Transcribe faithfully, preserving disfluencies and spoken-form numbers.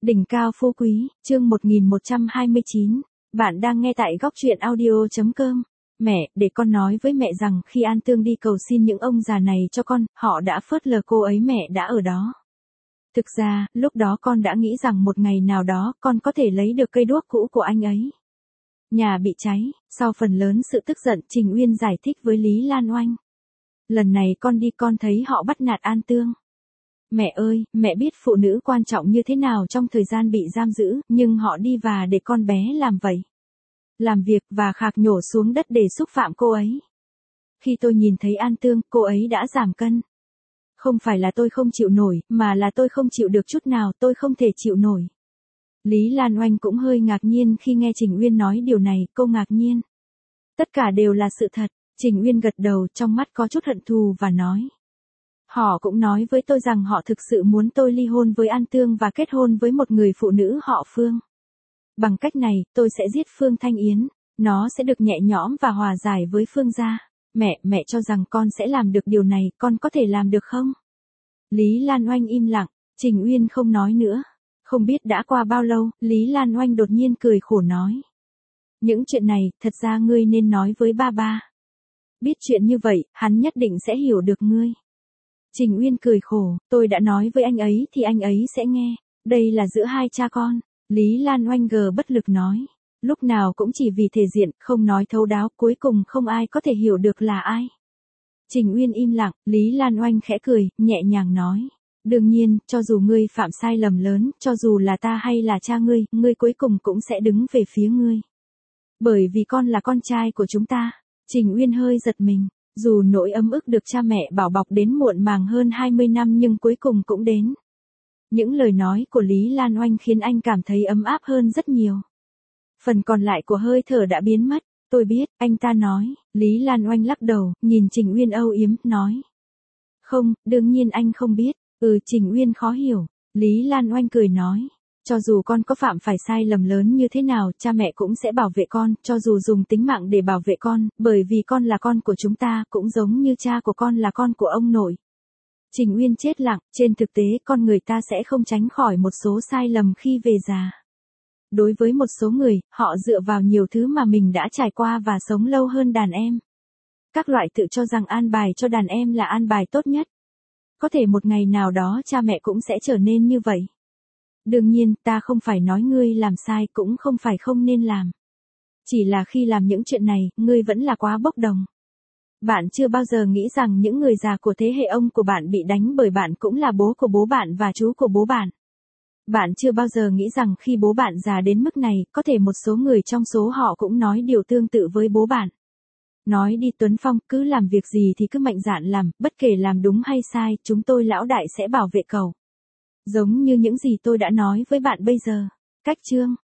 Đỉnh cao phú quý, chương một nghìn một trăm hai mươi chín. Bạn đang nghe tại góc truyện audio chấm com. Mẹ, để con nói với mẹ rằng khi An Tương đi cầu xin những ông già này cho con, họ đã phớt lờ cô ấy, mẹ đã ở đó. Thực ra, lúc đó con đã nghĩ rằng một ngày nào đó con có thể lấy được cây đuốc cũ của anh ấy. Nhà bị cháy, sau phần lớn sự tức giận, Trình Uyên giải thích với Lý Lan Oanh. Lần này con đi con thấy họ bắt nạt An Tương. Mẹ ơi, mẹ biết phụ nữ quan trọng như thế nào trong thời gian bị giam giữ, nhưng họ đi và để con bé làm vậy. Làm việc và khạc nhổ xuống đất để xúc phạm cô ấy. Khi tôi nhìn thấy An Tương, cô ấy đã giảm cân. Không phải là tôi không chịu nổi, mà là tôi không chịu được chút nào, tôi không thể chịu nổi. Lý Lan Oanh cũng hơi ngạc nhiên khi nghe Trình Uyên nói điều này, cô ngạc nhiên. Tất cả đều là sự thật, Trình Uyên gật đầu, trong mắt có chút hận thù và nói. Họ cũng nói với tôi rằng họ thực sự muốn tôi ly hôn với An Tương và kết hôn với một người phụ nữ họ Phương. Bằng cách này, tôi sẽ giết Phương Thanh Yến, nó sẽ được nhẹ nhõm và hòa giải với Phương gia. Mẹ, mẹ cho rằng con sẽ làm được điều này, con có thể làm được không? Lý Lan Oanh im lặng, Trình Uyên không nói nữa. Không biết đã qua bao lâu, Lý Lan Oanh đột nhiên cười khổ nói. Những chuyện này, thật ra ngươi nên nói với ba ba. Biết chuyện như vậy, hắn nhất định sẽ hiểu được ngươi. Trình Uyên cười khổ, tôi đã nói với anh ấy thì anh ấy sẽ nghe. Đây là giữa hai cha con. Lý Lan Oanh gờ bất lực nói. Lúc nào cũng chỉ vì thể diện, không nói thấu đáo, cuối cùng không ai có thể hiểu được là ai. Trình Uyên im lặng, Lý Lan Oanh khẽ cười, nhẹ nhàng nói. Đương nhiên, cho dù ngươi phạm sai lầm lớn, cho dù là ta hay là cha ngươi, ngươi cuối cùng cũng sẽ đứng về phía ngươi. Bởi vì con là con trai của chúng ta. Trình Uyên hơi giật mình. Dù nỗi ấm ức được cha mẹ bảo bọc đến muộn màng hơn hai mươi năm nhưng cuối cùng cũng đến. Những lời nói của Lý Lan Oanh khiến anh cảm thấy ấm áp hơn rất nhiều. Phần còn lại của hơi thở đã biến mất. Tôi biết, anh ta nói. Lý Lan Oanh lắc đầu, nhìn Trình Uyên âu yếm, nói. Không, đương nhiên anh không biết. Ừ, Trình Uyên khó hiểu. Lý Lan Oanh cười nói. Cho dù con có phạm phải sai lầm lớn như thế nào, cha mẹ cũng sẽ bảo vệ con, cho dù dùng tính mạng để bảo vệ con, bởi vì con là con của chúng ta, cũng giống như cha của con là con của ông nội. Trình Uyên chết lặng, trên thực tế con người ta sẽ không tránh khỏi một số sai lầm khi về già. Đối với một số người, họ dựa vào nhiều thứ mà mình đã trải qua và sống lâu hơn đàn em. Các loại tự cho rằng an bài cho đàn em là an bài tốt nhất. Có thể một ngày nào đó cha mẹ cũng sẽ trở nên như vậy. Đương nhiên, ta không phải nói ngươi làm sai, cũng không phải không nên làm. Chỉ là khi làm những chuyện này, ngươi vẫn là quá bốc đồng. Bạn chưa bao giờ nghĩ rằng những người già của thế hệ ông của bạn bị đánh bởi bạn cũng là bố của bố bạn và chú của bố bạn. Bạn chưa bao giờ nghĩ rằng khi bố bạn già đến mức này, có thể một số người trong số họ cũng nói điều tương tự với bố bạn. Nói đi Tuấn Phong, cứ làm việc gì thì cứ mạnh dạn làm, bất kể làm đúng hay sai, chúng tôi lão đại sẽ bảo vệ cậu. Giống như những gì tôi đã nói với bạn bây giờ. Cách chương